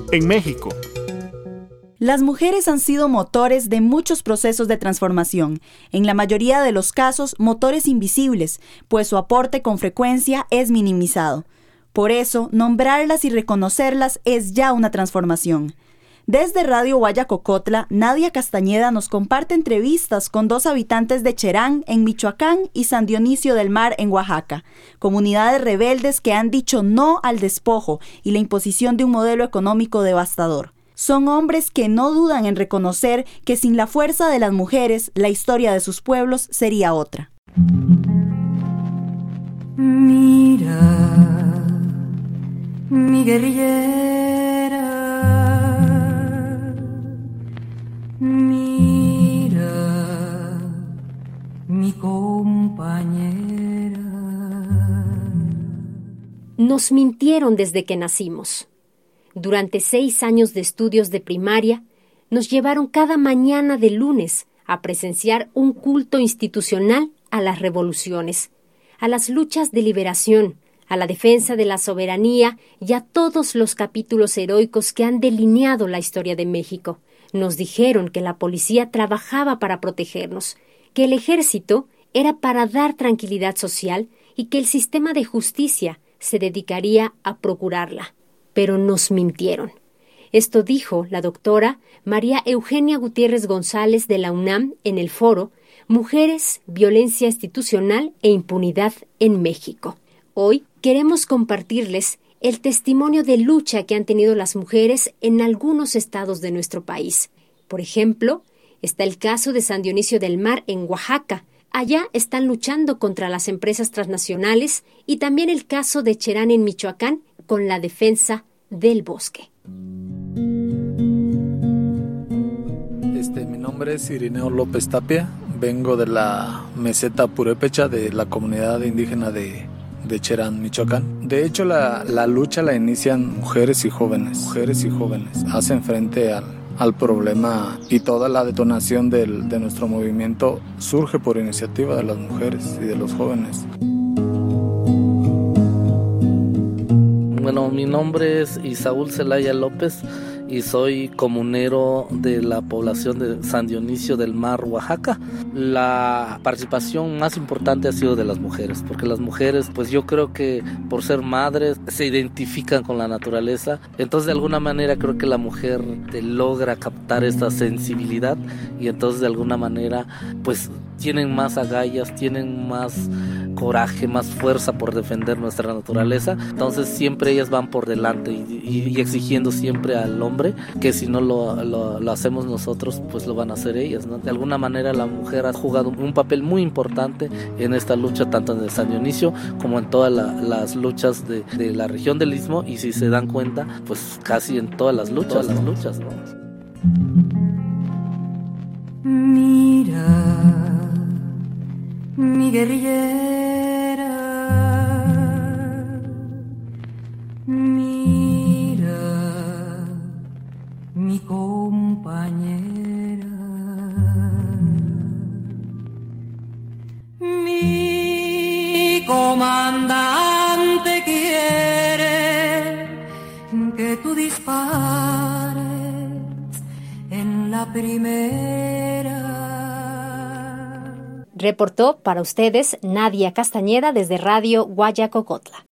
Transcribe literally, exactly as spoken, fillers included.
en México. Las mujeres han sido motores de muchos procesos de transformación, en la mayoría de los casos motores invisibles, pues su aporte con frecuencia es minimizado. Por eso, nombrarlas y reconocerlas es ya una transformación. Desde Radio Guayacocotla, Nadia Castañeda nos comparte entrevistas con dos habitantes de Cherán, en Michoacán, y San Dionisio del Mar, en Oaxaca, comunidades rebeldes que han dicho no al despojo y la imposición de un modelo económico devastador. Son hombres que no dudan en reconocer que sin la fuerza de las mujeres, la historia de sus pueblos sería otra. Mira, mi guerrillera, mira, mi compañera. Nos mintieron desde que nacimos. Durante seis años de estudios de primaria, nos llevaron cada mañana de lunes a presenciar un culto institucional a las revoluciones, a las luchas de liberación, a la defensa de la soberanía y a todos los capítulos heroicos que han delineado la historia de México. Nos dijeron que la policía trabajaba para protegernos, que el ejército era para dar tranquilidad social y que el sistema de justicia se dedicaría a procurarla. Pero nos mintieron. Esto dijo la doctora María Eugenia Gutiérrez González de la UNAM en el foro Mujeres, Violencia Institucional e Impunidad en México. Hoy queremos compartirles el testimonio de lucha que han tenido las mujeres en algunos estados de nuestro país. Por ejemplo, está el caso de San Dionisio del Mar en Oaxaca. Allá están luchando contra las empresas transnacionales, y también el caso de Cherán en Michoacán con la defensa del bosque. Este, mi nombre es Irineo López Tapia, vengo de la meseta purépecha de la comunidad indígena de, de Cherán, Michoacán. De hecho, la, la lucha la inician mujeres y jóvenes, mujeres y jóvenes, hacen frente al, al problema, y toda la detonación del, de nuestro movimiento surge por iniciativa de las mujeres y de los jóvenes. Bueno, mi nombre es Isaúl Zelaya López y soy comunero de la población de San Dionisio del Mar, Oaxaca. La participación más importante ha sido de las mujeres, porque las mujeres, pues yo creo que por ser madres, se identifican con la naturaleza. Entonces, de alguna manera, creo que la mujer logra captar esta sensibilidad, y entonces, de alguna manera, pues tienen más agallas, tienen más coraje, más fuerza por defender nuestra naturaleza. Entonces siempre ellas van por delante y, y, y exigiendo siempre al hombre que si no lo, lo, lo hacemos nosotros, pues lo van a hacer ellas, ¿no? De alguna manera la mujer ha jugado un papel muy importante en esta lucha, tanto en el San Dionisio como en todas la, las luchas de, de la región del Istmo, y si se dan cuenta, pues casi en todas las luchas, todas las luchas, ¿no? Mira, mi guerrillera, mira, mi compañera, mi comandante quiere que tú dispares en la primera. Reportó para ustedes Nadia Castañeda desde Radio Guayacocotla.